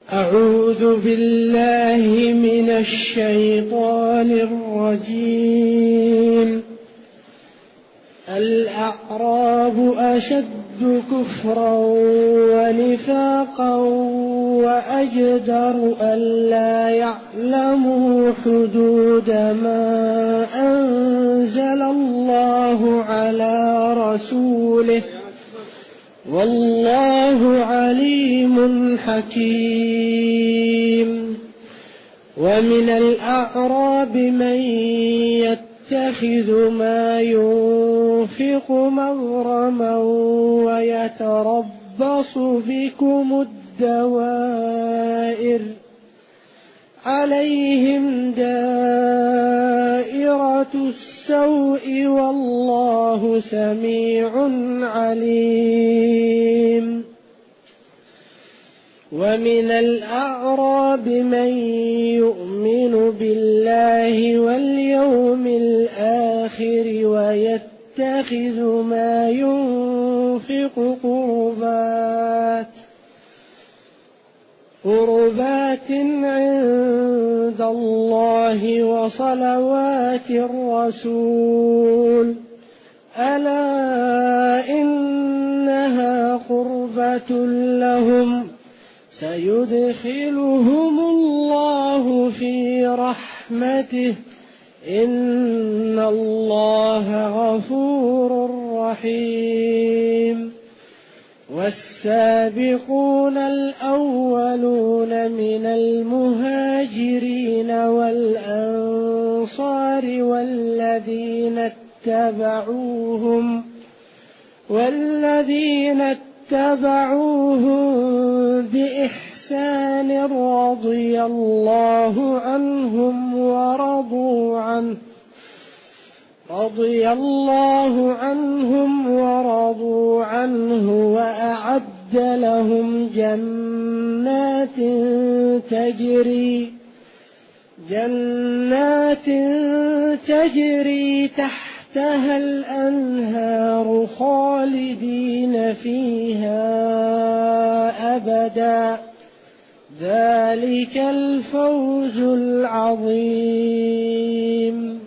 أعوذ بالله من الشيطان الرجيم. الأعراب أشد كفرا ونفاقا وأجدر ألا يعلموا حدود ما أنزل الله على رسوله، والله عليم حكيم. ومن الأعراب من يتخذ ما ينفق مغرما ويتربص بكم الدوائر، عليهم دائرة السوء والله سميع عليم. ومن الأعراب من يؤمن بالله واليوم الآخر ويتخذ ما ينفق قربات عند الله وصلوات الرسول، ألا إنها قربة لهم، سيدخلهم الله في رحمته، إن الله غفور رحيم. والسابقون الأولون من المهاجرين والأنصار والذين اتبعوهم بإحسان رضي الله عنهم ورضوا عنه وأعد لهم جنات تجري تحتها الأنهار خالدين فيها أبدا، ذلك الفوز العظيم.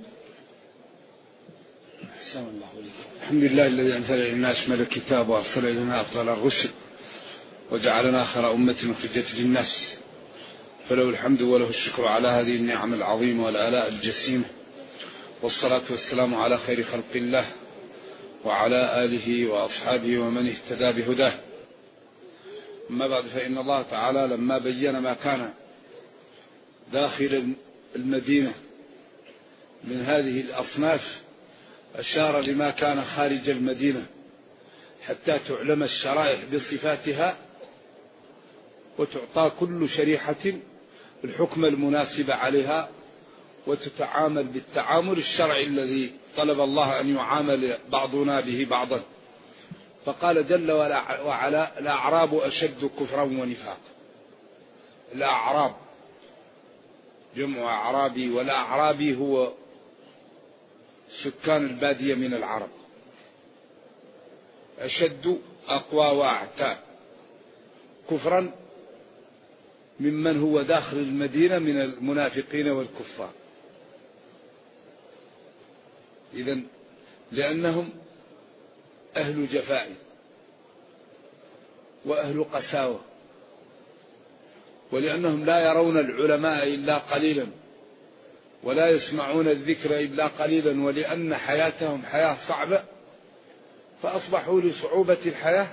الحمد لله الذي أنزل إلينا أشمل الكتاب وأرسل إلينا أفضل الرسل وجعلنا خير أمة أخرجت للناس، فله الحمد وله الشكر على هذه النعم العظيمة والآلاء الجسيمة، والصلاة والسلام على خير خلق الله وعلى آله وأصحابه ومن اهتدى بهداه. أما بعد، فإن الله تعالى لما بين ما كان داخل المدينة من هذه الأصناف أشار لما كان خارج المدينة حتى تعلم الشرائح بصفاتها وتعطى كل شريحة الحكم المناسب عليها وتتعامل بالتعامل الشرعي الذي طلب الله أن يعامل بعضنا به بعضا. فقال جل وعلا: الأعراب أشد كفرا ونفاقا. الأعراب جمع أعرابي، والأعرابي هو سكان البادية من العرب. أشد أقوى وأعتى كفرا ممن هو داخل المدينة من المنافقين والكفار. إذن لأنهم أهل جفاء وأهل قساوة، ولأنهم لا يرون العلماء إلا قليلا ولا يسمعون الذكر إلا قليلا، ولأن حياتهم حياة صعبة فأصبحوا لصعوبة الحياة،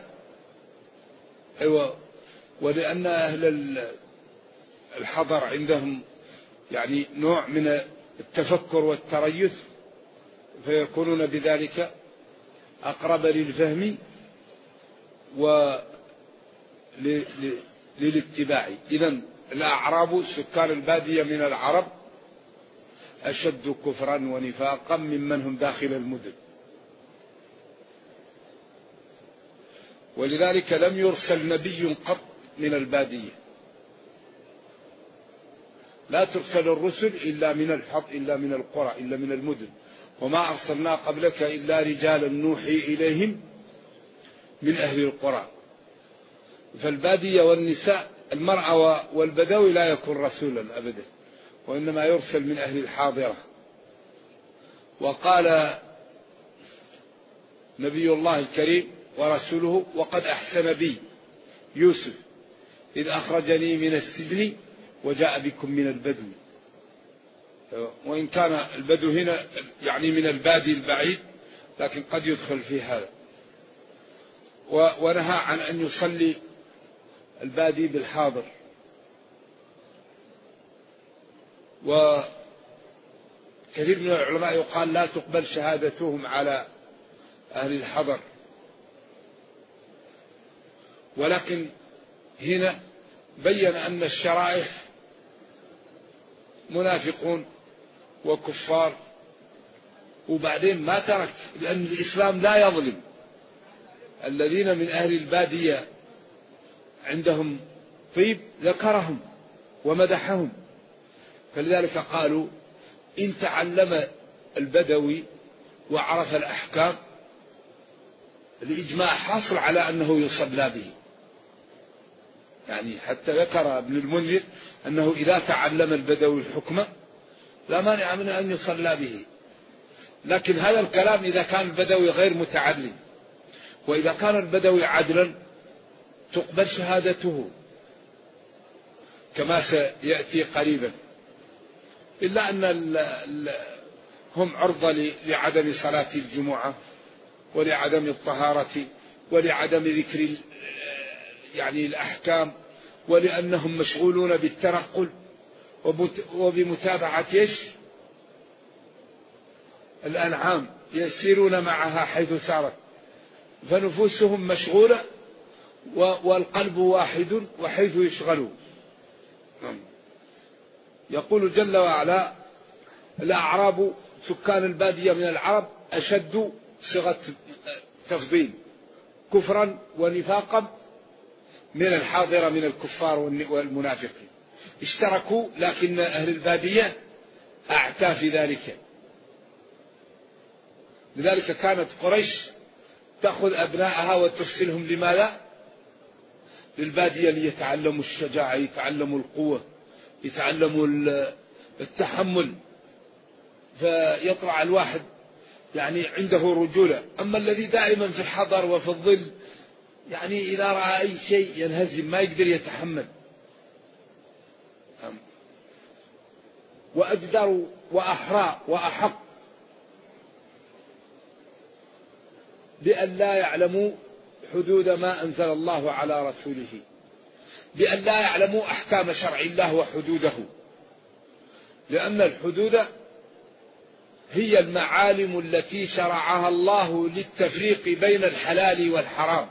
ولأن أهل الحضر عندهم يعني نوع من التفكر والتريث، فيكونون بذلك أقرب للفهم وللاتباع. إذن الأعراب سكان البادية من العرب أشد كفرا ونفاقا ممن هم داخل المدن، ولذلك لم يرسل نبي قط من البادية، لا ترسل الرسل إلا من القرى، إلا من المدن. وما أرسلنا قبلك إلا رجالا نوحي إليهم من أهل القرى. فالبادية والنساء المرأة والبدوي لا يكون رسولا أبدا، وإنما يرسل من أهل الحاضرة. وقال نبي الله الكريم ورسوله: وقد أحسن بي يوسف إذ أخرجني من السجن وجاء بكم من البدو. وإن كان البدو هنا يعني من البادي البعيد، لكن قد يدخل في هذا. ونهى عن أن يصلي البادي بالحاضر. وكثير من العلماء يقال لا تقبل شهادتهم على أهل الحضر، ولكن هنا بين أن الشرائح منافقون وكفار، وبعدين ما ترك، لأن الإسلام لا يظلم. الذين من أهل البادية عندهم طيب ذكرهم ومدحهم، فلذلك قالوا: إن تعلم البدوي وعرف الأحكام، الإجماع حاصل على أنه يصلى به. يعني حتى ذكر ابن المنذر أنه إذا تعلم البدوي الحكم لا مانع من أن يصلى به. لكن هذا الكلام إذا كان البدوي غير متعلم، وإذا كان البدوي عدلا تقبل شهادته كما سيأتي قريبا، إلا أن هم عرضة لعدم صلاة الجمعة ولعدم الطهارة ولعدم ذكر يعني الأحكام، ولأنهم مشغولون بالتنقل وبمتابعة الأنعام، يسيرون معها حيث سارت، فنفوسهم مشغولة والقلب واحد وحيث يشغلوا. يقول جل وعلا: الأعراب سكان البادية من العرب أشد صيغة تفضيل كفرا ونفاقا من الحاضرة من الكفار والمنافقين. اشتركوا، لكن أهل البادية أعتى في ذلك. لذلك كانت قريش تأخذ أبنائها وترسلهم لماذا؟ للبادية ليتعلموا الشجاعة، يتعلموا القوة، يتعلموا التحمل، فيطلع الواحد يعني عنده رجولة. أما الذي دائما في الحضر وفي الظل، يعني إذا رأى أي شيء ينهزم، ما يقدر يتحمل. وأجدر وأحرى وأحق بأن لا يعلموا حدود ما أنزل الله على رسوله، بأن لا يعلموا أحكام شرع الله وحدوده، لأن الحدود هي المعالم التي شرعها الله للتفريق بين الحلال والحرام.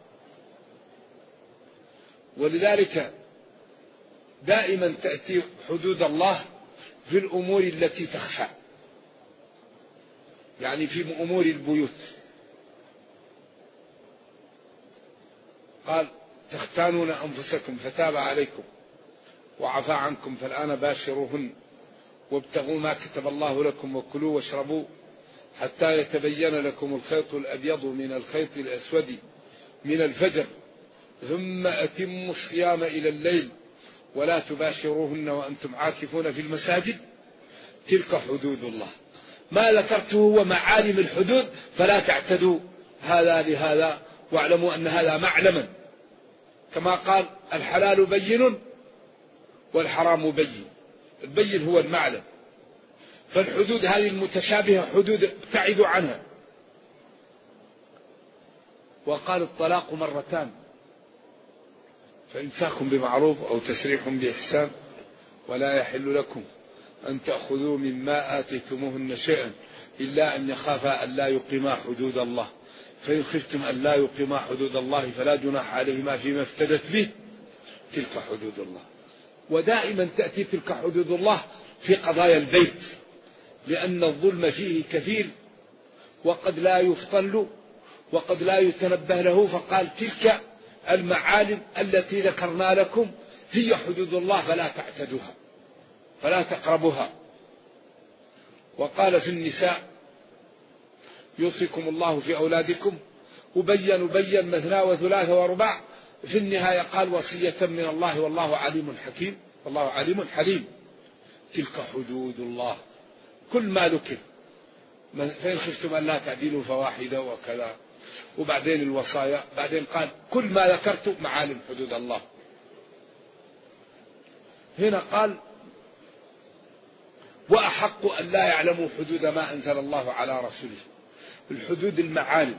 ولذلك دائما تأتي حدود الله في الأمور التي تخفى، يعني في أمور البيوت. قال: تختانون أنفسكم فتاب عليكم وعفى عنكم فالآن باشروهن وابتغوا ما كتب الله لكم وكلوا واشربوا حتى يتبين لكم الخيط الأبيض من الخيط الأسود من الفجر ثم أتموا الصيام إلى الليل ولا تباشروهن وأنتم عاكفون في المساجد تلك حدود الله. ما ذكرته هو معالم الحدود، فلا تعتدوا هذا لهذا، واعلموا أن هذا معلما، كما قال: الحلال بين والحرام بين. البين هو المعلم، فالحدود هذه المتشابهة حدود ابتعدوا عنها. وقال: الطلاق مرتان فإمساك بمعروف أو تسريح بإحسان ولا يحل لكم أن تأخذوا مما آتيتموهن شيئا إلا أن يخافا أن لا يقيما حدود الله، فإن خفتم أن لا يقيما حدود الله فلا جناح عليهما فيما افتدت به تلك حدود الله. ودائما تأتي تلك حدود الله في قضايا البيت، لأن الظلم فيه كثير وقد لا يفطن وقد لا يتنبه له، فقال: تلك المعالم التي ذكرنا لكم هي حدود الله فلا تعتدوها فلا تقربوها. وقال في النساء: يوصيكم الله في أولادكم وبين مثنى وثلاث ورباع في النهاية قال وصية من الله والله عليم حكيم، والله عليم حليم. تلك حدود الله، كل ما ذكر فإن خفتم أن لا تعدلوا فواحدة وكذا، وبعدين الوصايا، بعدين قال كل ما ذكرت معالم حدود الله. هنا قال وأحق أن لا يعلموا حدود ما أنزل الله على رسوله. الحدود المعالم،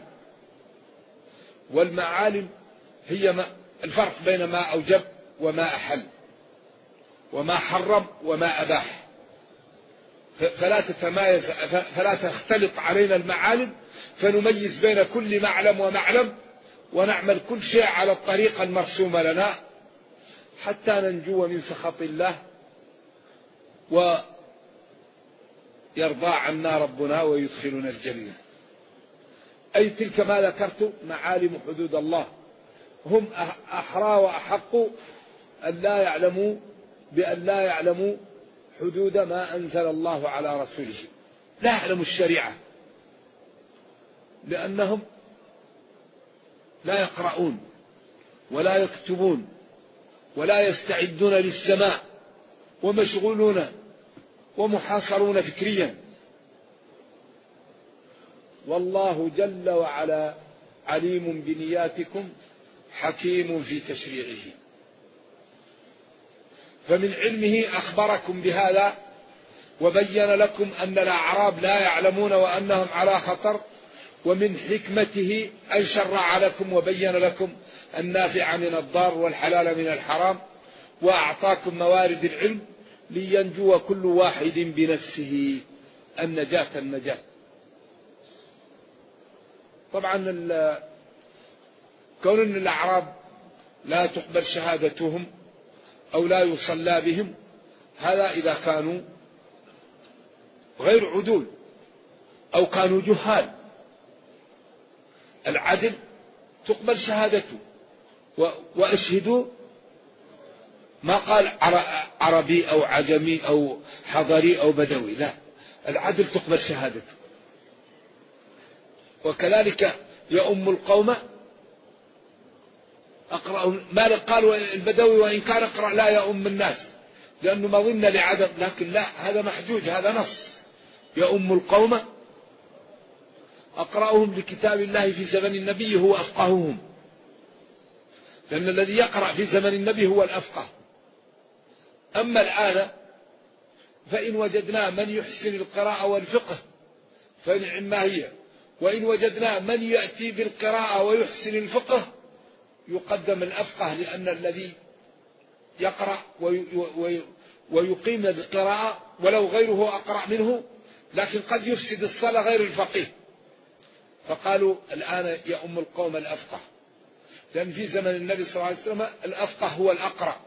والمعالم هي الفرق بين ما أوجب وما أحل، وما حرم وما أباح، فلا تتمايز، فلا تختلط علينا المعالم، فنميز بين كل معلم ومعلم، ونعمل كل شيء على الطريقة المرسومة لنا حتى ننجو من سخط الله ويرضى عنا ربنا ويدخلنا الجنة. أي تلك ما ذكرت معالم حدود الله، هم أحرى وأحق أن لا يعلموا بأن لا يعلموا حدود ما أنزل الله على رسوله، لا يعلموا الشريعة، لأنهم لا يقرؤون ولا يكتبون ولا يستعدون للسماع، ومشغولون ومحاصرون فكريا. والله جل وعلا عليم بنياتكم حكيم في تشريعه. فمن علمه أخبركم بهذا وبين لكم أن الأعراب لا يعلمون وأنهم على خطر، ومن حكمته أن شرع لكم وبين لكم النافع من الضار والحلال من الحرام، وأعطاكم موارد العلم لينجو كل واحد بنفسه النجاة. طبعا كون أن الأعراب لا تقبل شهادتهم أو لا يصلى بهم، هذا إذا كانوا غير عدول أو كانوا جهال. العدل تقبل شهادته، وأشهدوا، ما قال عربي أو عجمي أو حضري أو بدوي، لا، العدل تقبل شهادته. وكذلك يؤم القوم أقرأ، ما قال البدوي وإن كان أقرأ لا يؤم الناس، لأنه ما ظن لعدم، لكن لا، هذا محجوج، هذا نص. يؤم القوم أقرأهم لكتاب الله في زمن النبي هو أفقههم، لأن الذي يقرأ في زمن النبي هو الأفقه. أما الآن فإن وجدنا من يحسن القراءة والفقه فنعم ما هي، وإن وجدنا من يأتي بالقراءة ويحسن الفقه يقدم الأفقه، لأن الذي يقرأ ويقيم بالقراءة ولو غيره أقرأ منه، لكن قد يفسد الصلاة غير الفقيه، فقالوا الآن يؤم القوم الأفقه، لأن في زمن النبي صلى الله عليه وسلم الأفقه هو الأقرأ.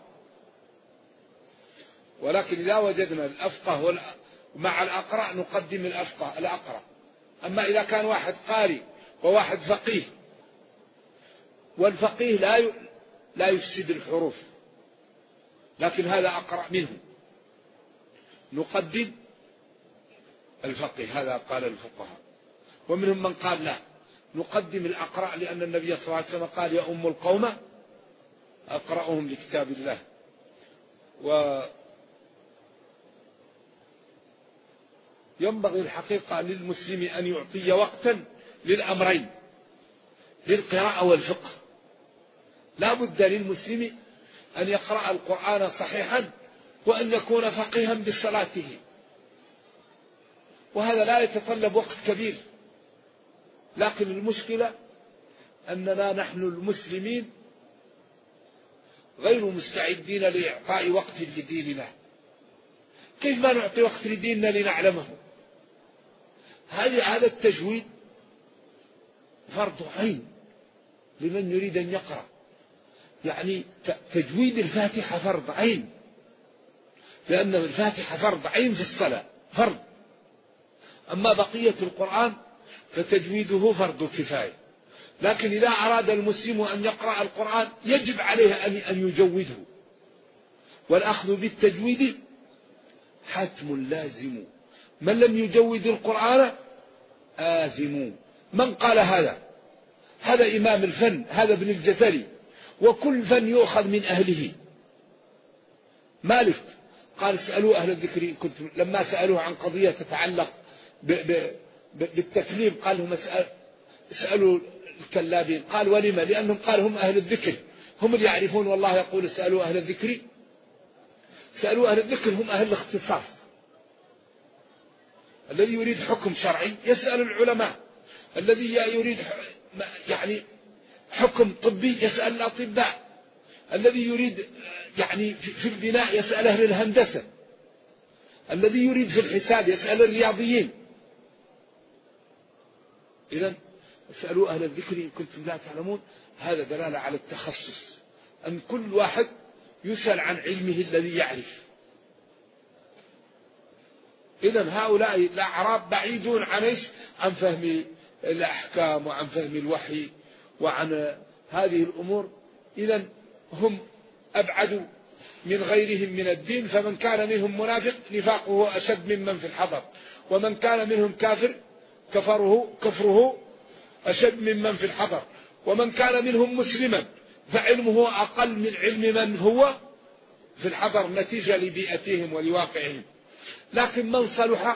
ولكن إذا وجدنا الأفقه مع الأقرأ نقدم الأقرأ. أما إذا كان واحد قارئ وواحد فقيه، والفقيه لا يفسد الحروف، لكن هذا أقرأ منه، نقدم الفقيه، هذا قال الفقهاء. ومنهم من قال لا، نقدم الأقرأ، لأن النبي صلى الله عليه وسلم قال يؤم القوم أقرأهم لكتاب الله. وينبغي الحقيقة للمسلم أن يعطي وقتا للأمرين، للقراءة والفقه. لا بد للمسلم أن يقرأ القرآن صحيحا وأن يكون فقيها بصلاته، وهذا لا يتطلب وقت كبير. لكن المشكلة أننا نحن المسلمين غير مستعدين لإعطاء وقت لديننا. كيف ما نعطي وقت لديننا لنعلمه؟ هذا التجويد فرض عين لمن يريد أن يقرأ، يعني تجويد الفاتحة فرض عين، لأن الفاتحة فرض عين في الصلاة، فرض. أما بقية القرآن فتجويده فرض كفاية. لكن إذا أراد المسلم أن يقرأ القرآن يجب عليه أن يجوده، والأخذ بالتجويد حتم لازم، من لم يجود القرآن آثم. من قال هذا؟ هذا إمام الفن، هذا ابن الجزري، وكل فن يؤخذ من أهله. مالك قال اسألوا أهل الذكر إن كنتم، لما سألوه عن قضية تتعلق بالتكليم قال لهم اسألوا الكلابين. قال ولما؟ لأنهم قال هم أهل الذكر، هم اللي يعرفون، والله يقول اسألوا أهل الذكر. سألوا أهل الذكر هم أهل الاختصاص. الذي يريد حكم شرعي يسأل العلماء، الذي يريد يعني حكم طبي يسأل الأطباء، الذي يريد يعني في البناء يسأل أهل الهندسة، الذي يريد في الحساب يسأل الرياضيين. إذن اسألوا أهل الذكر إن كنتم لا تعلمون، هذا دلالة على التخصص، أن كل واحد يسأل عن علمه الذي يعرف. إذن هؤلاء الأعراب بعيدون عن فهم الأحكام وعن فهم الوحي وعن هذه الأمور. إذن هم أبعدوا من غيرهم من الدين، فمن كان منهم منافق نفاقه أشد ممن في الحضر، ومن كان منهم كافر كفره أشد ممن في الحضر، ومن كان منهم مسلما فعلمه أقل من علم من هو في الحضر نتيجة لبيئتهم ولواقعهم. لكن من صلح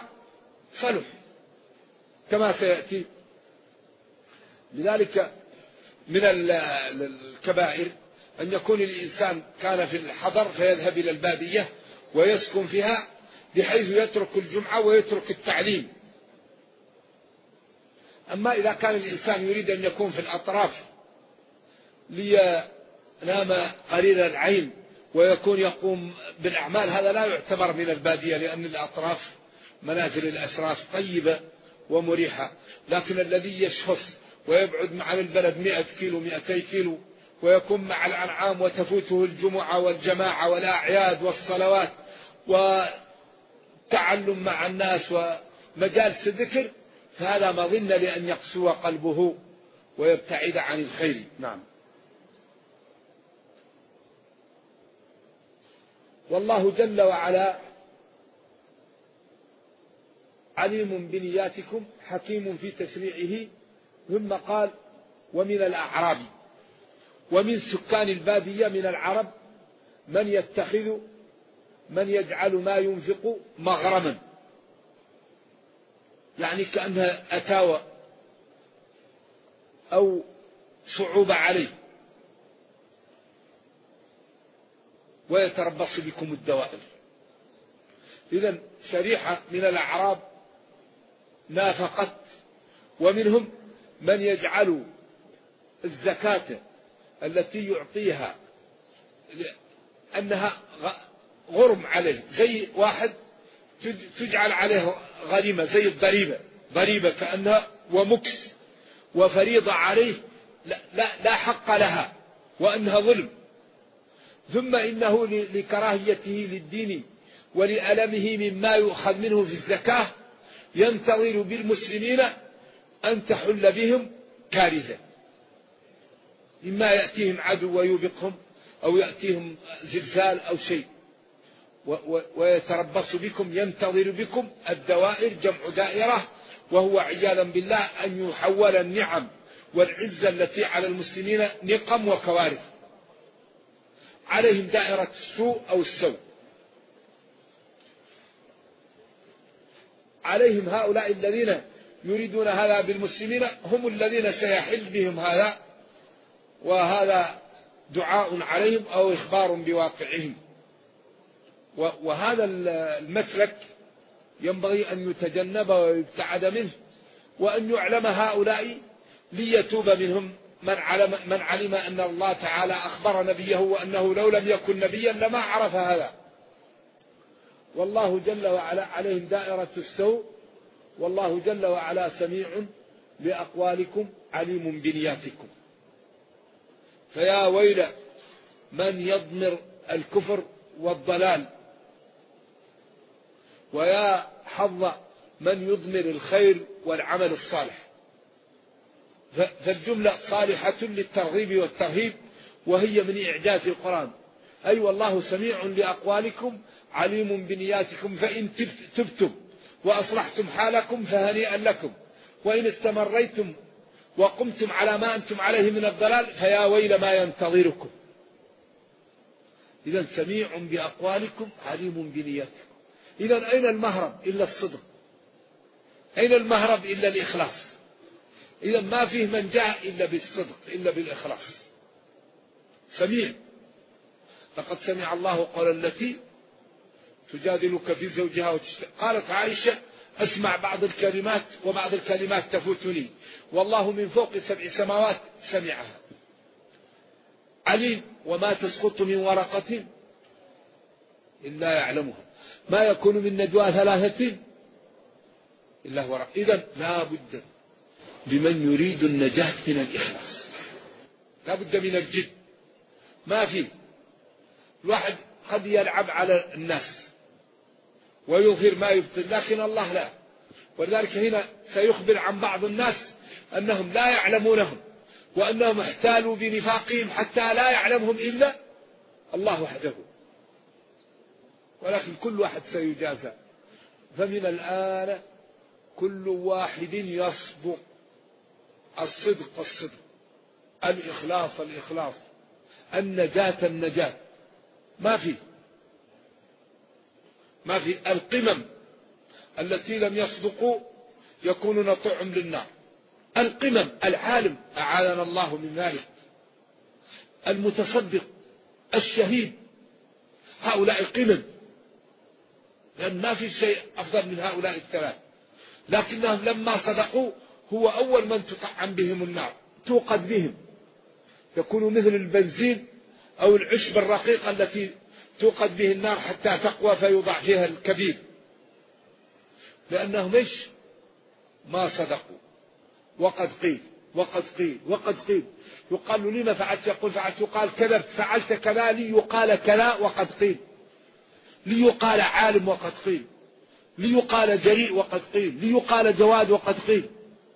كما سيأتي. لذلك من الكبائر أن يكون الإنسان كان في الحضر فيذهب إلى البادية ويسكن فيها بحيث يترك الجمعة ويترك التعليم. أما إذا كان الإنسان يريد أن يكون في الأطراف لينام قليل العين ويكون يقوم بالأعمال، هذا لا يعتبر من البادية، لأن الأطراف منازل الأشراف طيبة ومريحة. لكن الذي يشخص ويبعد مع البلد 100 كيلو 200 كيلو ويكون مع الأنعام وتفوته الجمعة والجماعة والأعياد والصلوات وتعلم مع الناس ومجالس الذكر، فهذا مظن لأن يقسو قلبه ويبتعد عن الخير. نعم. والله جل وعلا عليم بنياتكم حكيم في تشريعه. ثم قال ومن الأعراب، ومن سكان البادية من العرب من يجعل ما ينفق مغرما، يعني كأنها أتاوى أو صعوبة عليه، ويتربص بكم الدوائر. إذن شريحة من الأعراب نافقت، ومنهم من يجعل الزكاة التي يعطيها أنها غرم عليه، زي واحد تجعل عليه غريمة زي ضريبة كأنها ومكس وفريضة عليه لا حق لها وأنها ظلم. ثم إنه لكراهيته للدين ولألمه مما يؤخذ منه في الزكاة ينتظر بالمسلمين أن تحل بهم كارثة، إما يأتيهم عدو ويوبقهم أو يأتيهم زلزال أو شيء، ويتربص بكم ينتظر بكم الدوائر، جمع دائرة، وهو عياذا بالله أن يحول النعم والعزة التي على المسلمين نقم وكوارث، عليهم دائرة السوء أو السوء. عليهم هؤلاء الذين يريدون هذا بالمسلمين هم الذين سيحل بهم هذا، وهذا دعاء عليهم أو إخبار بواقعهم. وهذا المسلك ينبغي أن يتجنب ويبتعد منه، وأن يعلم هؤلاء ليتوب منهم من علم أن الله تعالى أخبر نبيه وأنه لو لم يكن نبيا لما عرف هذا. والله جل وعلا عليهم دائرة السوء، والله جل وعلا سميع بأقوالكم عليم بنياتكم. فيا ويل من يضمر الكفر والضلال، ويا حظ من يضمر الخير والعمل الصالح. فالجملة صالحة للترغيب والترهيب، وهي من إعجاز القرآن. أي والله سميع لأقوالكم عليم بنياتكم، فإن تبتم وأصلحتم حالكم فهنيئا لكم، وإن استمريتم وقمتم على ما أنتم عليه من الضلال فيا ويل ما ينتظركم. إذا سميع بأقوالكم عليم بنياتكم. إذا أين المهرب إلا الصدق؟ أين المهرب إلا الإخلاص؟ إذا ما فيه من جاء إلا بالصدق إلا بالإخلاص. سميع. لقد سمع الله قول التي تجادلك في زوجها قالت عائشة أسمع بعض الكلمات وبعض الكلمات تفوتني والله من فوق 7 سماوات سمعها. عليم وما تسقط من ورقة إلا يعلمها ما يكون من نجوى 3 إلا هو رأى. إذن لا بد لمن يريد النجاة من الإخلاص، لا بد من الجد. ما فيه الواحد قد يلعب على الناس ويظهر ما يبطل، لكن الله لا. ولذلك هنا سيخبر عن بعض الناس أنهم لا يعلمونهم وأنهم احتالوا بنفاقهم حتى لا يعلمهم إلا الله وحده، ولكن كل واحد سيجازى. فمن الآن كل واحد يصدق، الصدق الصدق، الإخلاص الإخلاص، النجاة النجاة. ما في القمم التي لم يصدقوا يكونون طعم للنار. القمم العالم أعاذنا الله من ذلك، المتصدق، الشهيد، هؤلاء قمم، لأن ما في شيء أفضل من هؤلاء الثلاث. لكنهم لما صدقوا هو أول من تطعم بهم النار، توقد بهم، يكونوا مثل البنزين أو العشب الرقيق التي توقد به النار حتى تقوى فيوضع فيها الكبير، لأنهم ما صدقوا. وقد قيل وقد قيل وقد قيل، يقال له لما فعلت؟ يقول فعلت، يقال كذبت، فعلت كذا، ليقال كذا وقد قيل، ليقال عالم وقد قيل، ليقال جريء وقد قيل، ليقال جواد وقد قيل.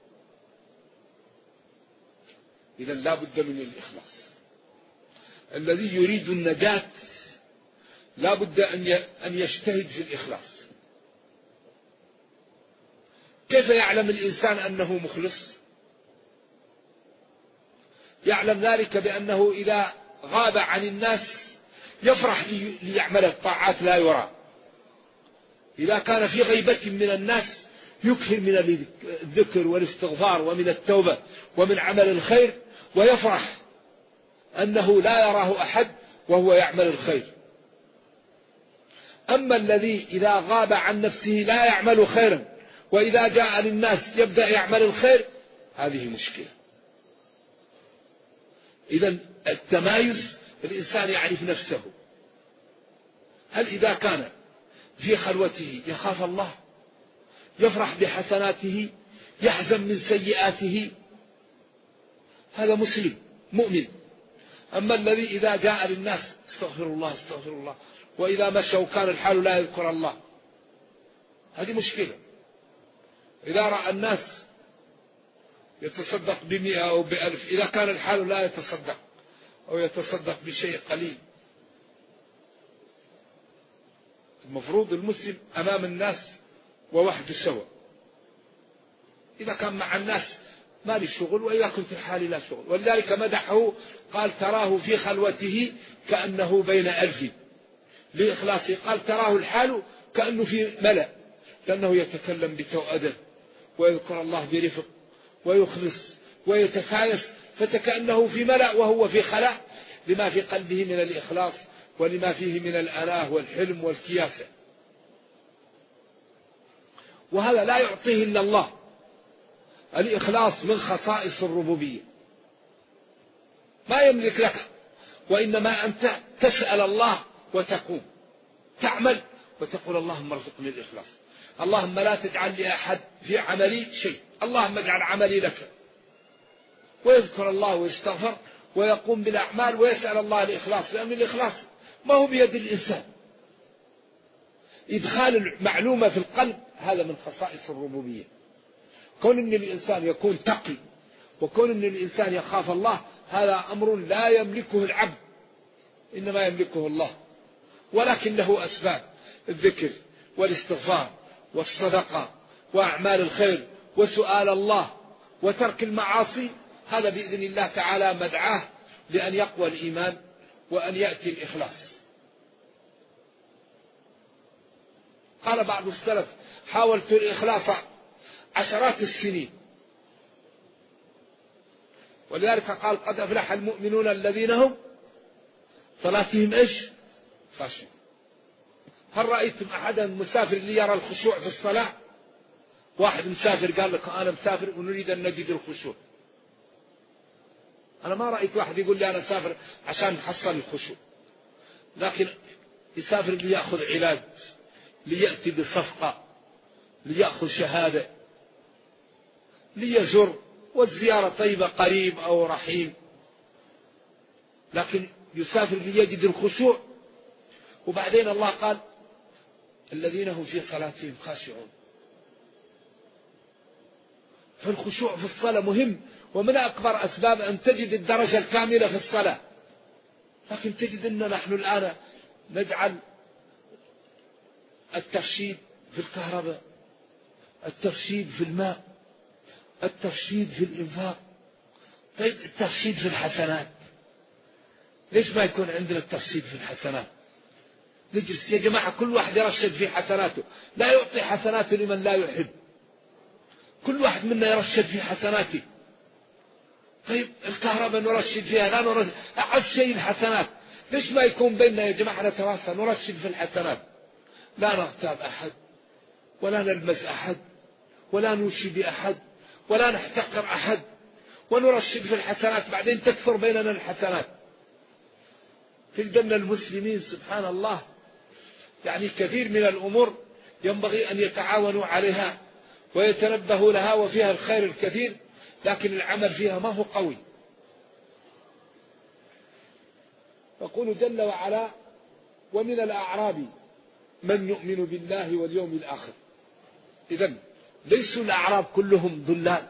إذا لا بد من الإخلاص. الذي يريد النجاة لا بد أن يجتهد في الإخلاص. كيف يعلم الإنسان أنه مخلص؟ يعلم ذلك بأنه إذا غاب عن الناس يفرح ليعمل الطاعات لا يرى. إذا كان في غيبة من الناس يكثر من الذكر والاستغفار ومن التوبة ومن عمل الخير، ويفرح أنه لا يراه أحد وهو يعمل الخير. أما الذي إذا غاب عن نفسه لا يعمل خيرا وإذا جاء للناس يبدأ يعمل الخير، هذه مشكلة. إذن التمايز، الإنسان يعرف نفسه. هل إذا كان في خلوته يخاف الله، يفرح بحسناته، يحزن من سيئاته، هذا مسلم مؤمن. أما الذي إذا جاء للناس استغفر الله استغفر الله، وإذا مشوا كان الحال لا يذكر الله، هذه مشكلة. إذا رأى الناس يتصدق ب100 أو ب1000، إذا كان الحال لا يتصدق أو يتصدق بشيء قليل. المفروض المسلم أمام الناس ووحده سوا. إذا كان مع الناس ما لي شغل، وإذا كنت الحال لا شغل. ولذلك مدحه قال تراه في خلوته كأنه بين 1000. لإخلاصه قال تراه الحال كأنه في ملأ، لأنه يتكلم بتوأدة ويذكر الله برفق ويخلص ويتكايس، فكأنه في ملأ وهو في خلاء، لما في قلبه من الإخلاص ولما فيه من الأناه والحلم والكياسة. وهذا لا يعطيه إلا الله. الإخلاص من خصائص الربوبية، ما يملك لك، وإنما أنت تسأل الله وتقوم تعمل وتقول اللهم ارزقني الإخلاص، اللهم لا تجعل لأحد في عملي شيء، اللهم اجعل عملي لك. ويذكر الله ويستغفر ويقوم بالأعمال ويسأل الله الإخلاص، لأن الإخلاص ما هو بيد الإنسان. إدخال المعلومة في القلب هذا من خصائص الربوبية. كون أن الإنسان يكون تقي وكون أن الإنسان يخاف الله، هذا أمر لا يملكه العبد، إنما يملكه الله. ولكن له أسباب: الذكر والاستغفار والصدقة وأعمال الخير وسؤال الله وترك المعاصي، هذا بإذن الله تعالى مدعاه لأن يقوى الإيمان وأن يأتي الإخلاص. قال بعض السلف: حاولت الإخلاص عشرات السنين. ولذلك قال: قد أفلح المؤمنون الذين هم صلاتهم خاشعون. هل رأيتم أحدا مسافر ليرى الخشوع في الصلاة؟ واحد مسافر قال لك: أنا مسافر ونريد أن نجد الخشوع. أنا ما رأيت واحد يقول لي أنا مسافر عشان نحصل الخشوع، لكن يسافر ليأخذ علاج، ليأتي بصفقة، ليأخذ شهادة، ليزور، والزيارة طيبة قريب أو رحيم، لكن يسافر ليجد الخشوع. وبعدين الله قال: الذين هم في صلاتهم خاشعون. فالخشوع في الصلاة مهم، ومن أكبر أسباب أن تجد الدرجة الكاملة في الصلاة. لكن تجد أن نحن الآن نجعل الترشيد في الكهرباء، الترشيد في الماء، الترشيد في الإنفاق. طيب الترشيد في الحسنات، ليش ما يكون عندنا الترشيد في الحسنات؟ نجلس يا جماعة كل واحد يرشد في حسناته، لا يعطي حسناته لمن لا يحب، كل واحد منا يرشد في حسناته. طيب الكهرباء نرشد فيها، لا نرشد أعز شيء الحسنات. ليش ما يكون بيننا يا جماعة نتواصى نرشد في الحسنات، لا نغتاب أحد ولا نلمس أحد ولا نوشي بأحد ولا نحتقر أحد، ونرشد في الحسنات، بعدين تكثر بيننا الحسنات. في الجنة المسلمين سبحان الله يعني كثير من الأمور ينبغي أن يتعاونوا عليها ويتنبهوا لها، وفيها الخير الكثير، لكن العمل فيها ما هو قوي. يقول جل وعلا: ومن الأعراب من يؤمن بالله واليوم الآخر. إذن ليسوا الأعراب كلهم ضلال،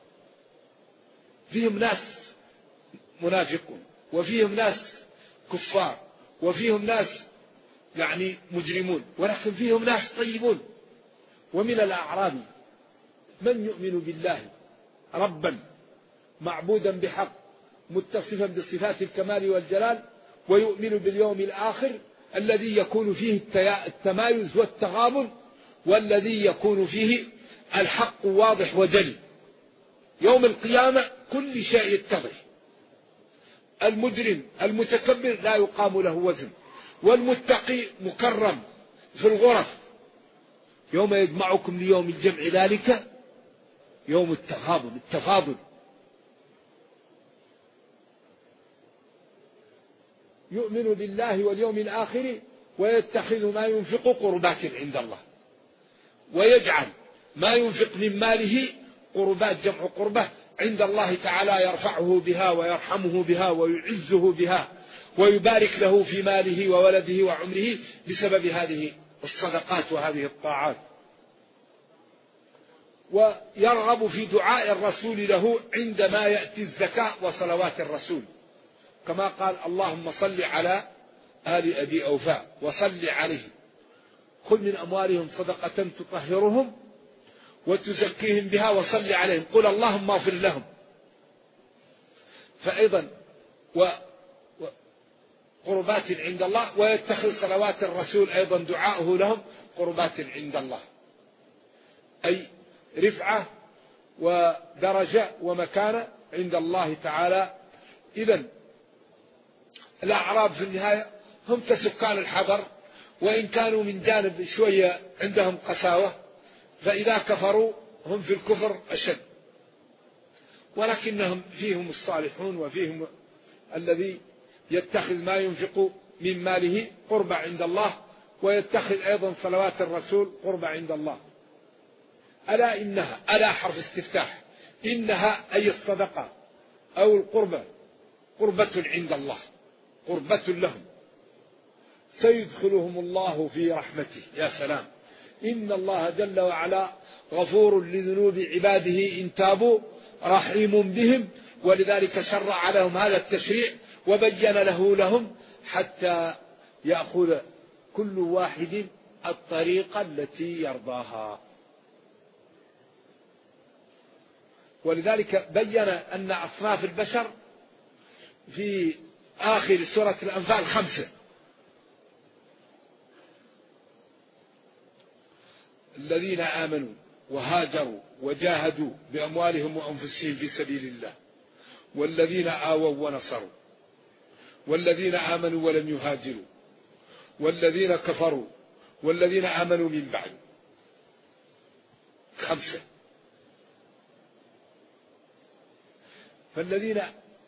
فيهم ناس منافقون، وفيهم ناس كفار، وفيهم ناس يعني مجرمون، ولكن فيهم ناس طيبون. ومن الأعراب من يؤمن بالله ربا معبودا بحق متصفا بصفات الكمال والجلال، ويؤمن باليوم الآخر الذي يكون فيه التمايز والتغابن، والذي يكون فيه الحق واضح وجلي. يوم القيامة كل شيء يتضح. المجرم المتكبر لا يقام له وزن، والمتقي مكرم في الغرف. يوم يجمعكم ليوم الجمع ذلك يوم التغابن التفاضل. يؤمن بالله واليوم الآخر ويتخذ ما ينفق قربات عند الله، ويجعل ما ينفق من ماله قربات، جمع قربة عند الله تعالى، يرفعه بها ويرحمه بها ويعزه بها ويبارك له في ماله وولده وعمره بسبب هذه الصدقات وهذه الطاعات. ويرغب في دعاء الرسول له عندما يأتي الزكاة وصلوات الرسول، كما قال: اللهم صل على آل أبي أوفاء وصل عليه، خذ من أموالهم صدقة تطهرهم وتزكيهم بها وصل عليهم، قل اللهم اغفر لهم. فأيضا قربات عند الله، ويتخذ صلوات الرسول أيضا دعاؤه لهم قربات عند الله، أي رفعة ودرجة ومكانة عند الله تعالى. إذن الأعراب في النهاية هم كسكان الحضر، وإن كانوا من جانب شوية عندهم قساوة، فإذا كفروا هم في الكفر أشد، ولكنهم فيهم الصالحون، وفيهم الذي يتخذ ما ينفق من ماله قربة عند الله، ويتخذ أيضا صلوات الرسول قربة عند الله. ألا إنها، ألا حرف استفتاح، إنها أي الصدقة أو القربة قربة عند الله، قربة لهم، سيدخلهم الله في رحمته. يا سلام، إن الله جل وعلا غفور لذنوب عباده إن تابوا رحيم بهم، ولذلك شرع لهم هذا التشريع وبين لهم حتى يأخذ كل واحد الطريقة التي يرضاها. ولذلك بين أن أصناف البشر في آخر سورة الأنفال 5: الذين آمنوا وهاجروا وجاهدوا بأموالهم وأنفسهم في سبيل الله، والذين آووا ونصروا، والذين آمنوا ولم يهاجروا، والذين كفروا، والذين آمنوا من بعد. 5. فالذين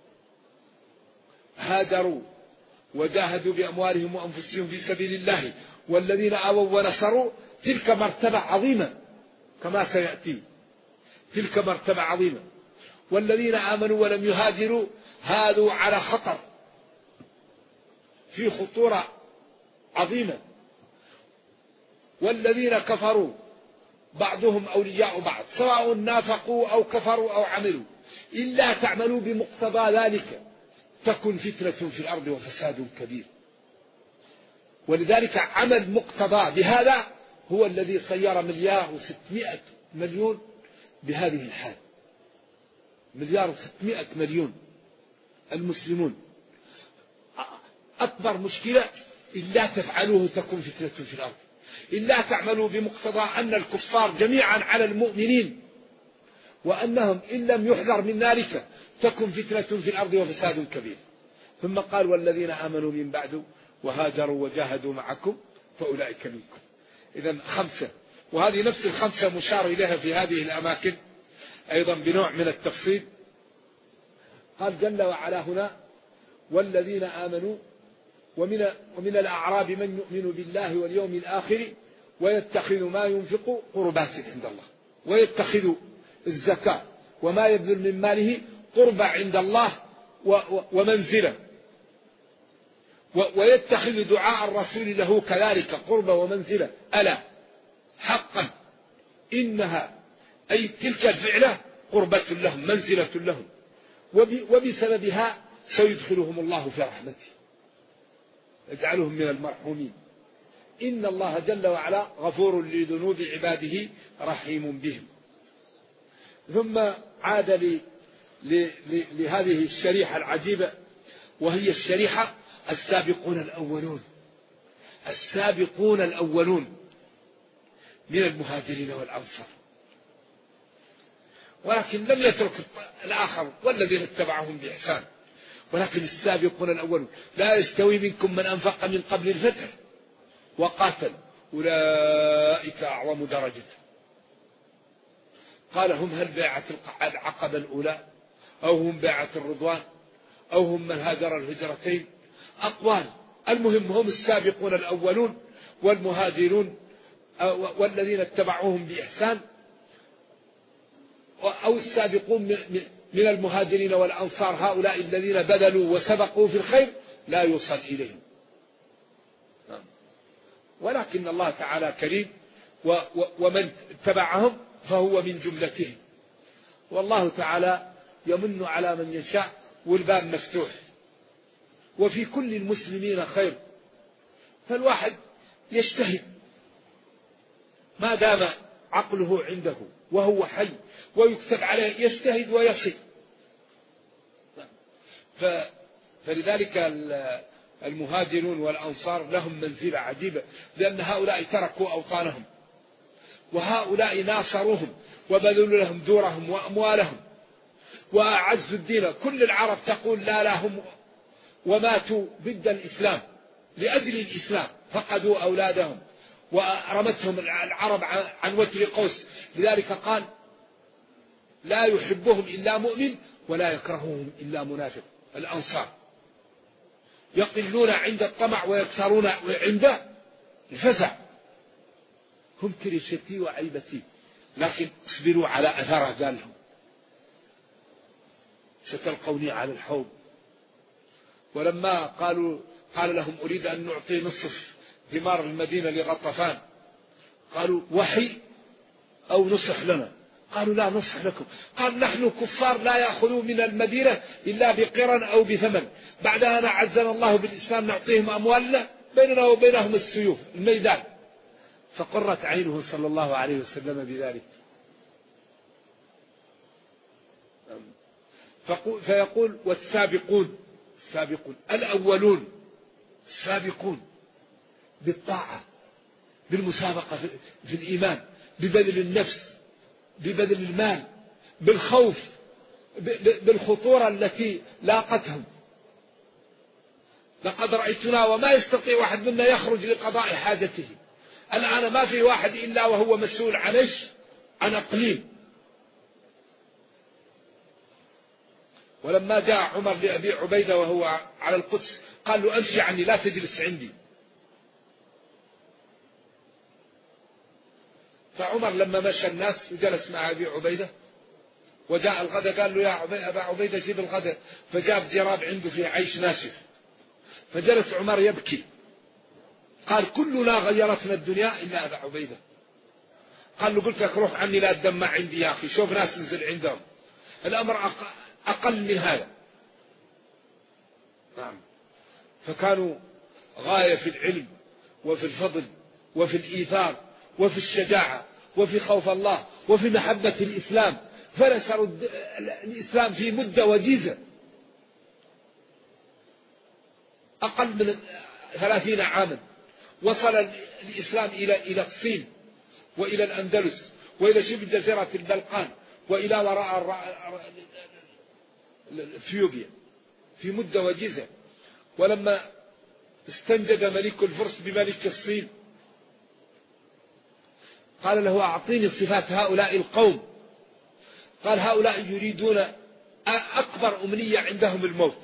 هاجروا وجاهدوا بأموالهم وأنفسهم في سبيل الله والذين آووا ونصروا، تلك مرتبة عظيمة كما سيأتي، تلك مرتبة عظيمة. والذين آمنوا ولم يهاجروا هادوا على خطر، في خطورة عظيمة. والذين كفروا بعضهم أولياء بعض سواء نافقوا أو كفروا أو عملوا إلا تعملوا بمقتضى ذلك تكن فتنة في الأرض وفساد كبير. ولذلك عمل مقتضى بهذا هو الذي صير 1,600,000,000 بهذه الحال. 1,600,000,000 المسلمون. أكبر مشكلة إلا تفعلوه تكن فتنة في الأرض، إلا تعملوا بمقتضى أن الكفار جميعا على المؤمنين وأنهم إن لم يحذر من ذلك تكن فتنة في الأرض وفساد كبير. ثم قال والذين آمنوا من بعد وهاجروا وجاهدوا معكم فأولئك منكم. إذن 5، وهذه نفس 5 مشار إليها في هذه الأماكن أيضا بنوع من التفصيل. قال جل وعلا هنا والذين آمنوا ومن الأعراب من يؤمن بالله واليوم الآخر ويتخذ ما ينفق قربات عند الله، ويتخذ الزكاة وما يبذل من ماله قربة عند الله ومنزلة، ويتخذ دعاء الرسول له كذلك قربة ومنزلة. ألا حقا إنها أي تلك الفعلة قربة لهم منزلة لهم، وبسببها سيدخلهم الله في رحمته يجعلهم من المرحومين. إن الله جل وعلا غفور لذنوب عباده رحيم بهم. ثم عاد لهذه الشريحة العجيبة، وهي الشريحة السابقون الأولون. السابقون الأولون من المهاجرين والأنصار، ولكن لم يترك الآخر والذين اتبعهم بإحسان، ولكن السابقون الأولون. لا يستوي منكم من أنفق من قبل الفتح وقاتل أولئك أعظم درجة. قال هم هل بيعة العقبة الأولى أو هم بيعة الرضوان أو هم من هاجر الهجرتين؟ أقوال. المهم هم السابقون الأولون والمهاجرون والذين اتبعوهم بإحسان، أو السابقون من المهاجرين والأنصار، هؤلاء الذين بذلوا وسبقوا في الخير لا يوصل إليهم. ولكن الله تعالى كريم، ومن اتبعهم فهو من جملتهم. والله تعالى يمن على من يشاء والباب مفتوح، وفي كل المسلمين خير. فالواحد يجتهد ما دام عقله عنده وهو حي ويكتب عليه، يجتهد ويصل. فلذلك المهاجرون والأنصار لهم منزلة عجيبة، لأن هؤلاء تركوا أوطانهم، وهؤلاء ناصروهم وبذلوا لهم دورهم وأموالهم وأعزوا الدين. كل العرب تقول لا لهم، وماتوا ضد الإسلام لأجل الإسلام، فقدوا أولادهم ورمتهم العرب عن وتر قوس. لذلك قال لا يحبهم إلا مؤمن ولا يكرههم إلا منافق. الأنصار يقلون عند الطمع ويكثرون عند الفزع. هم كرشتي وعيبتي، لكن اصبروا على أثره. قال لهم ستلقوني على الحوض. ولما قال لهم أريد أن نعطي نصف ثمار المدينة لغطفان، قالوا وحي أو نصح لنا؟ قالوا لا نصح لكم. قال نحن كفار لا يأخذوا من المدينة إلا بقرن أو بثمن، بعد أن أعزنا الله بالإسلام نعطيهم أموالنا، بيننا وبينهم السيوف الميدان. فقرت عينه صلى الله عليه وسلم بذلك. فيقول والسابقون الأولون السابقون بالطاعة بالمسابقة في الإيمان ببذل النفس ببذل المال بالخوف بالخطورة التي لاقتهم. لقد رأيتنا وما يستطيع واحد منا يخرج لقضاء حاجته. الآن ما في واحد إلا وهو مسؤول عن أقليم. ولما جاء عمر لأبي عبيدة وهو على القدس قال له أمشي عني لا تجلس عندي. فعمر لما مشى الناس وجلس مع أبي عبيدة وجاء الغداء قال له يا أبا عبيدة جيب الغداء. فجاب جراب عنده فيه عيش ناشف. فجلس عمر يبكي قال كلنا غيرتنا الدنيا إلا أبا عبيدة. قال له قلت لك روح عني لا تدمع عندي يا أخي. شوف ناس نزل عندهم الأمر أقل من هذا. نعم. فكانوا غاية في العلم وفي الفضل وفي الإيثار وفي الشجاعة وفي خوف الله وفي محبة الإسلام. فنشروا الإسلام في مدة وجيزة أقل من 30 عاما. وصل الإسلام إلى الصين وإلى الأندلس وإلى شبه جزيرة البلقان وإلى وراء اثيوبيا في مدة وجيزة. ولما استنجد ملك الفرس بملك الصين قال له أعطيني صفات هؤلاء القوم. قال هؤلاء يريدون أكبر أمنية عندهم الموت.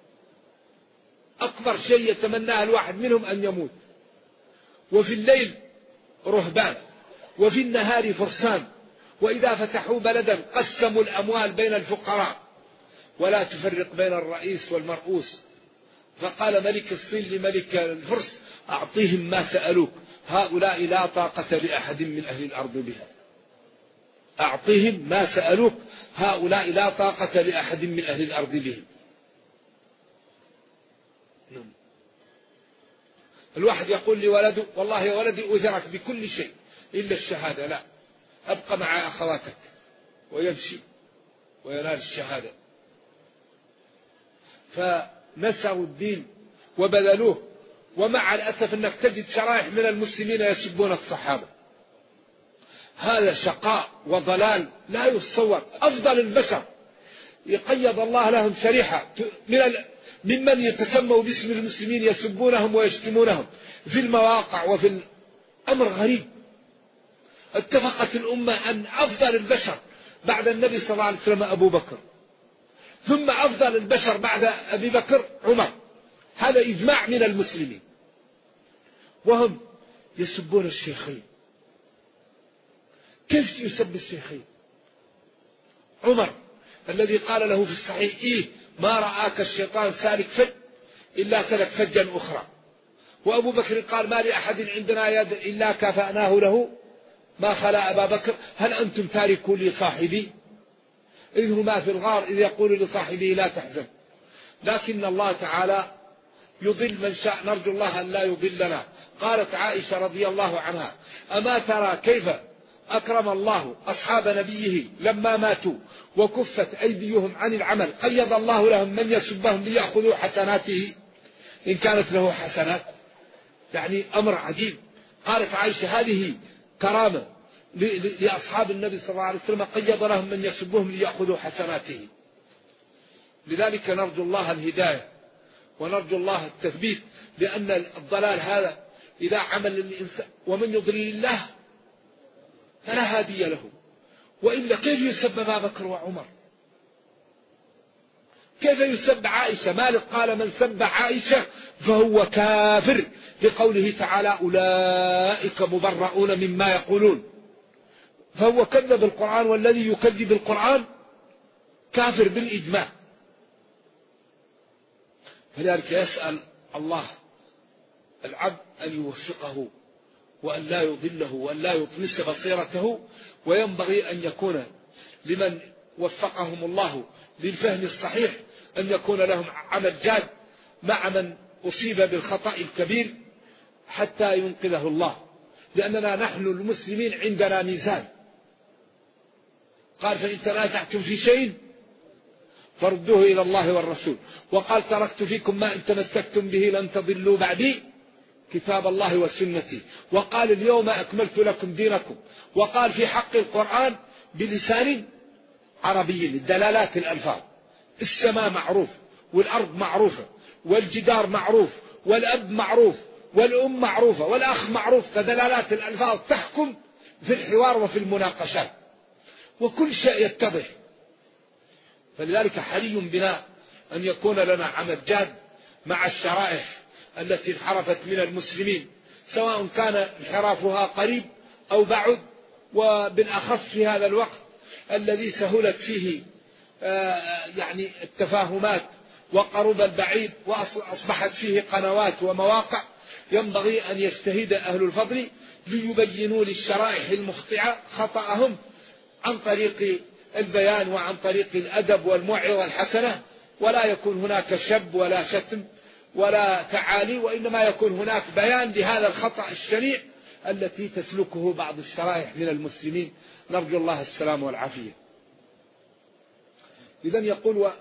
أكبر شيء يتمناه الواحد منهم أن يموت. وفي الليل رهبان وفي النهار فرسان. وإذا فتحوا بلدا قسموا الأموال بين الفقراء ولا تفرق بين الرئيس والمرؤوس. فقال ملك الصين لملك الفرس أعطيهم ما سألوك هؤلاء لا طاقة لأحد من أهل الأرض بها. أعطيهم ما سألوك هؤلاء لا طاقة لأحد من أهل الأرض بهم. الواحد يقول لولده والله يا ولدي أجرك بكل شيء إلا الشهادة. لا أبقى مع أخواتك. ويمشي وينال الشهادة. فنسوا الدين وبذلوه. ومع الأسف أنك تجد شرائح من المسلمين يسبون الصحابة. هذا شقاء وضلال لا يتصور. أفضل البشر يقيض الله لهم شريحة ممن يتسموا باسم المسلمين يسبونهم ويشتمونهم في المواقع وفي الأمر غريب. اتفقت الأمة أن أفضل البشر بعد النبي صلى الله عليه وسلم أبو بكر. ثم أفضل البشر بعد أبي بكر عمر. هذا إجماع من المسلمين. وهم يسبون الشيخين. كيف يسب الشيخين؟ عمر الذي قال له في الصحيح ما رآك الشيطان سالك فج إلا سلك فجا أخرى. وأبو بكر قال ما لأحد عندنا يد إلا كافأناه له ما خلا أبا بكر هل أنتم تاركوا لي صاحبي؟ إذ هما في الغار إذ يقول لصاحبه لا تحزن. لكن الله تعالى يضل من شاء. نرجو الله أن لا يضلنا. قالت عائشة رضي الله عنها أما ترى كيف أكرم الله أصحاب نبيه لما ماتوا وكفت أيديهم عن العمل قيض الله لهم من يسبهم ليأخذوا حسناته إن كانت له حسنات. يعني أمر عجيب. قالت عائشة هذه كرامة لأصحاب النبي صلى الله عليه وسلم قيض لهم من يسبهم ليأخذوا حسناته. لذلك نرجو الله الهداية ونرجو الله التثبيت. لأن الضلال هذا إذا عمل الإنسان ومن يضلل الله فلا هادي له. وإلا كيف يسب أبا بكر وعمر؟ كيف يسب عائشة؟ مالك قال من سب عائشة فهو كافر لقوله تعالى أولئك مبرؤون مما يقولون. فهو كذب القرآن والذي يكذب القرآن كافر بالإجماع. فلذلك يسأل الله العبد أن يوفقه وأن لا يضله وأن لا يطمس بصيرته. وينبغي أن يكون لمن وفقهم الله للفهم الصحيح أن يكون لهم عمل جاد مع من أصيب بالخطأ الكبير حتى ينقذه الله. لأننا نحن المسلمين عندنا ميزان. قال فإن تنازعتم في شيء فردوه إلى الله والرسول. وقال تركت فيكم ما إن تمسكتم به لن تضلوا بعدي كتاب الله وسنتي. وقال اليوم أكملت لكم دينكم. وقال في حق القرآن بلسان عربي دلالات الألفاظ. السماء معروف والأرض معروفة والجدار معروف والأب معروف والأم معروفة والأخ معروف، فدلالات الألفاظ تحكم في الحوار وفي المناقشات وكل شيء يتضح. فلذلك حري بنا أن يكون لنا عمل جاد مع الشرائح التي انحرفت من المسلمين، سواء كان انحرافها قريب أو بعد، وبالأخص في هذا الوقت الذي سهلت فيه يعني التفاهمات وقرب البعيد وأصبحت فيه قنوات ومواقع. ينبغي أن يجتهد أهل الفضل ليبينوا للشرائح المخطئة خطأهم عن طريق البيان وعن طريق الأدب والموعظة الحسنة، ولا يكون هناك شب ولا شتم ولا تعالي، وإنما يكون هناك بيان لهذا الخطأ الشنيع التي تسلكه بعض الشرائح من المسلمين. نرجو الله السلام والعافية. إذن يقول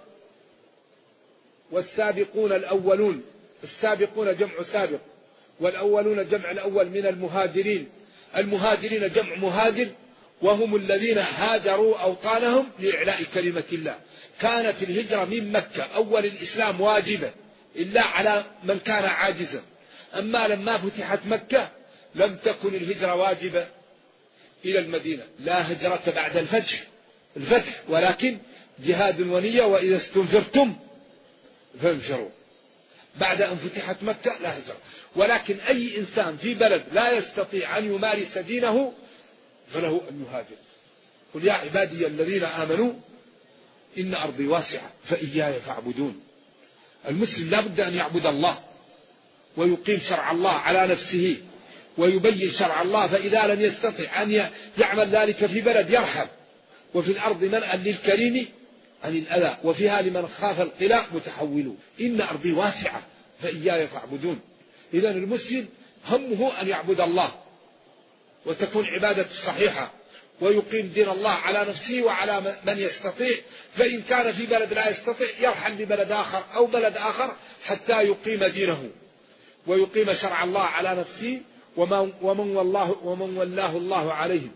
والسابقون الأولون. السابقون جمع سابق، والأولون جمع الأول من المهاجرين. المهاجرين جمع مهاجر، وهم الذين هاجروا أوطانهم لإعلاء كلمة الله. كانت الهجرة من مكة أول الإسلام واجبة إلا على من كان عاجزا، أما لما فتحت مكة لم تكن الهجرة واجبة إلى المدينة. لا هجرة بعد الفتح، ولكن جهاد ونية، وإذا استنفرتم فانفروا. بعد أن فتحت مكة لا هجرة. ولكن أي إنسان في بلد لا يستطيع أن يمارس دينه فله أن يهاجر. قل يا عبادي الذين آمنوا إن أرضي واسعة فإياي فاعبدون. المسلم لا بد أن يعبد الله ويقيم شرع الله على نفسه ويبين شرع الله، فإذا لم يستطع أن يعمل ذلك في بلد يرحم. وفي الأرض منأ للكريم عن الأذى، وفيها لمن خاف القلاع متحولون. إن أرضي واسعة فإياي فاعبدون. إذن المسلم همه أن يعبد الله وتكون عبادة صحيحة ويقيم دين الله على نفسه وعلى من يستطيع. فإن كان في بلد لا يستطيع يرحل لبلد آخر أو بلد آخر حتى يقيم دينه ويقيم شرع الله على نفسه ومن ولاه الله عليهم.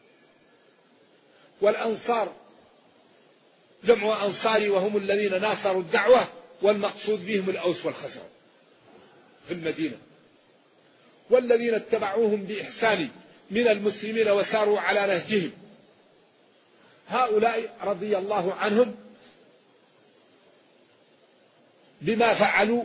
والأنصار جمع أنصاري، وهم الذين ناصروا الدعوة، والمقصود بهم الأوس والخزرج في المدينة. والذين اتبعوهم بإحسان من المسلمين وساروا على نهجهم، هؤلاء رضي الله عنهم بما فعلوا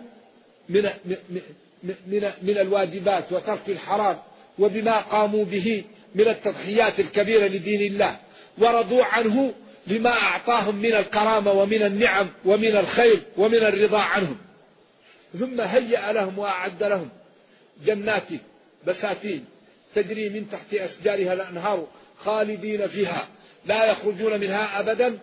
من الواجبات وترك الحرام، وبما قاموا به من التضحيات الكبيرة لدين الله، ورضوا عنه بما أعطاهم من الكرامة ومن النعم ومن الخير ومن الرضا عنهم. ثم هيأ لهم وأعد لهم جنات بساتين تجري من تحت أشجارها الأنهار خالدين فيها لا يخرجون منها أبدا.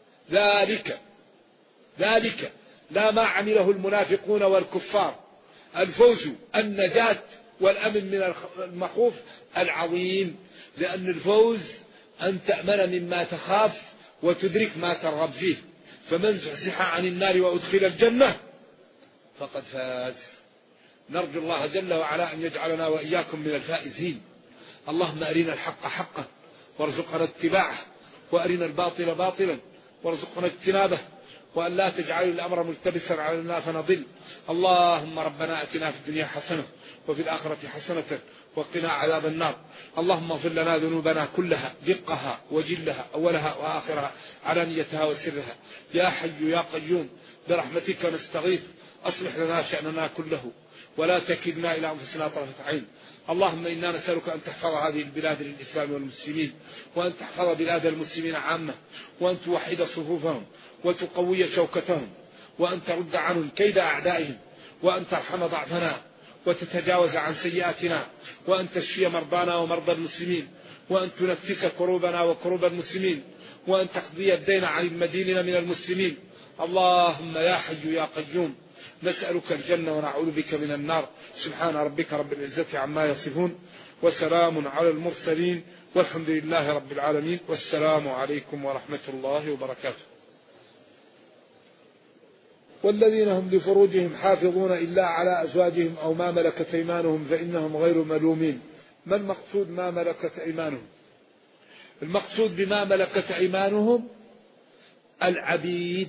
ذلك لا ما عمله المنافقون والكفار، الفوز النجاة والأمن من المخوف العظيم. لأن الفوز أن تأمن مما تخاف وتدرك ما ترغب فيه. فمن زحزح عن النار وأدخل الجنة فقد فاز. نرجو الله جل وعلا أن يجعلنا وإياكم من الفائزين. اللهم أرنا الحق حقا وارزقنا اتباعه، وأرنا الباطل باطلا وارزقنا اجتنابه، وأن لا تجعل الأمر ملتبسا علينا فنضل. اللهم ربنا أتنا في الدنيا حسنة وفي الآخرة حسنة وقنا عذاب النار. اللهم اغفر لنا ذنوبنا كلها دقها وجلها أولها وآخرها علانيتها وسرها. يا حي يا قيوم برحمتك نستغيث، أصلح لنا شأننا كله ولا تكلنا إلى أنفسنا طرفة عين. اللهم إنا نسألك أن تحفظ هذه البلاد للإسلام والمسلمين، وأن تحفظ بلاد المسلمين عامة، وأن توحد صفوفهم وتقوي شوكتهم، وأن ترد عنهم كيد أعدائهم، وأن ترحم ضعفنا وتتجاوز عن سيئاتنا، وأن تشفي مرضانا ومرضى المسلمين، وأن تنفس كروبنا وكروب المسلمين، وأن تقضي الدين عن المدينين من المسلمين. اللهم يا حي يا قيوم نسألك الجنة ونعوذ بك من النار. سبحان ربك رب العزة عما يصفون، وسلام على المرسلين، والحمد لله رب العالمين، والسلام عليكم ورحمة الله وبركاته. والذين هم لفروجهم حافظون إلا على أزواجهم أو ما ملكت أيمانهم فإنهم غير ملومين. ما المقصود ما ملكت أيمانهم؟ المقصود بما ملكت أيمانهم العبيد،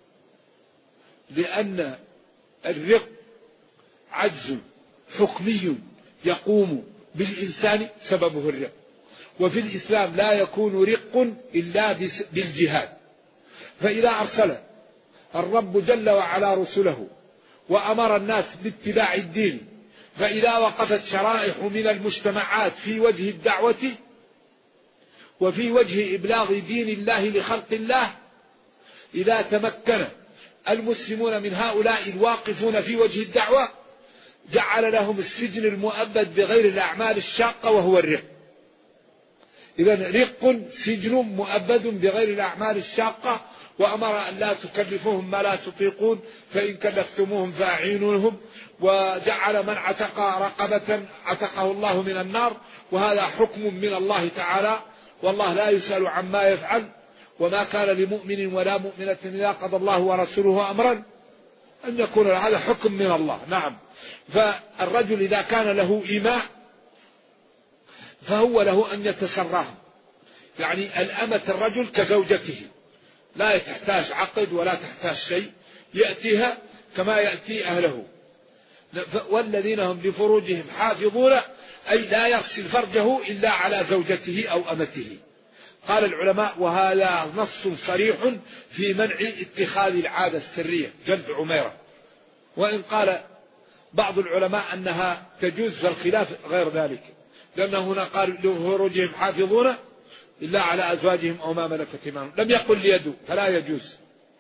لأن الرق عجز حكمي يقوم بالإنسان سببه الرق، وفي الإسلام لا يكون رق إلا بالجهاد. فإذا أرسل الرب جل وعلا رسله وأمر الناس باتباع الدين، فإذا وقفت شرائح من المجتمعات في وجه الدعوة وفي وجه إبلاغ دين الله لخلق الله، إذا تمكن المسلمون من هؤلاء الواقفون في وجه الدعوة جعل لهم السجن المؤبد بغير الأعمال الشاقة وهو الرق. إذن رق سجن مؤبد بغير الأعمال الشاقة، وأمر أن لا تكلفوهم ما لا تطيقون، فإن كلفتموهم فأعينوهم، وجعل من عتق رقبة عتقه الله من النار، وهذا حكم من الله تعالى، والله لا يسأل عما يفعل، وما كان لمؤمن ولا مؤمنة إذا قضى الله ورسوله أمرا أن يكون هذا حكم من الله. نعم. فالرجل إذا كان له إيماء فهو له أن يتسراه، يعني الأمة الرجل كزوجته لا تحتاج عقد ولا تحتاج شيء، يأتيها كما يأتي أهله. والذين هم لفروجهم حافظون أي لا يغسل فرجه إلا على زوجته أو أمته. قال العلماء وهذا نص صريح في منع اتخاذ العادة السرية جلد عميرة، وإن قال بعض العلماء أنها تجوز، فالخلاف غير ذلك، لأنه هنا قال لفروجهم حافظون إلا على أزواجهم أو ما ملكت أيمانهم، لم يقل ليدوا، فلا يجوز.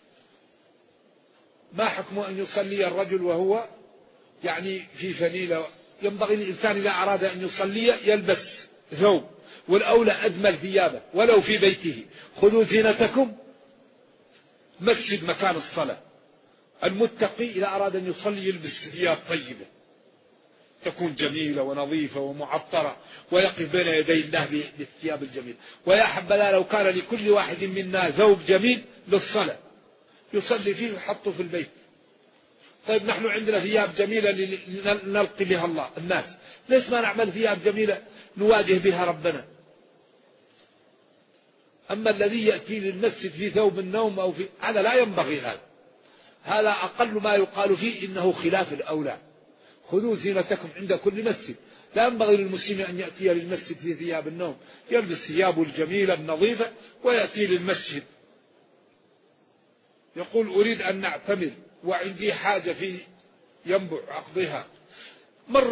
ما حكم أن يصلي الرجل وهو يعني في فنيلة؟ ينبغي الإنسان إذا أراد أن يصلي يلبس ثوب، والأولى أجمل ثيابه ولو في بيته. خذوا زينتكم، مسجد مكان الصلاة. المتقي إذا أراد أن يصلي يلبس ثياب طيبة تكون جميلة ونظيفة ومعطرة، ويقف بين يدي الله بالثياب الجميلة. ويا حبذا لو كان لكل واحد منا ثوب جميل للصلاة يصلي فيه ويحطه في البيت. طيب نحن عندنا ثياب جميلة نلقي بها الله الناس، ليش ما نعمل ثياب جميلة نواجه بها ربنا؟ أما الذي يأتي للمسجد في ثوب النوم أو في هذا لا ينبغي، هذا أقل ما يقال فيه إنه خلاف الأولى. خذوا زينتكم عند كل مسجد، لا ينبغي للمسلم أن يأتي للمسجد في ثياب النوم، يلبس ثيابه الجميلة النظيفة ويأتي للمسجد. يقول أريد أن نعتمر وعندي حاجة في ينبع أقضيها، مر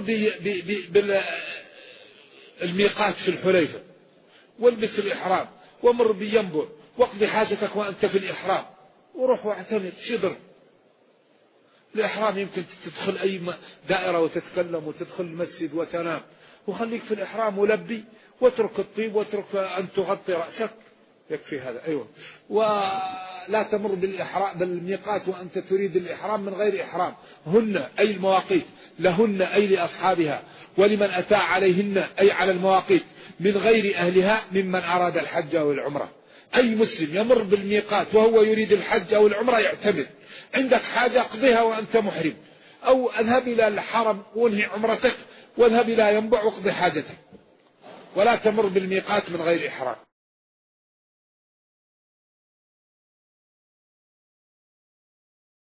بالميقات في الحليفة والبس الإحرام ومر بينبع واقضي حاجتك وأنت في الإحرام، وروح واعتمر. شدر الإحرام يمكن تدخل أي دائرة وتتكلم وتدخل المسجد وتنام، وخليك في الإحرام ولبي واترك الطيب واترك أن تغطي رأسك، يكفي هذا. أيوة. ولا تمر بالميقات وأنت تريد الإحرام من غير إحرام. هن أي المواقيت لهن أي لأصحابها، ولمن أتى عليهن أي على المواقيت من غير أهلها ممن أراد الحج أو العمرة. أي مسلم يمر بالميقات وهو يريد الحج أو العمرة يعتمر. عندك حاجة اقضيها وأنت محرم، أو اذهب إلى الحرم وانهي عمرتك واذهب إلى ينبع واقضي حاجتك، ولا تمر بالميقات من غير إحرام.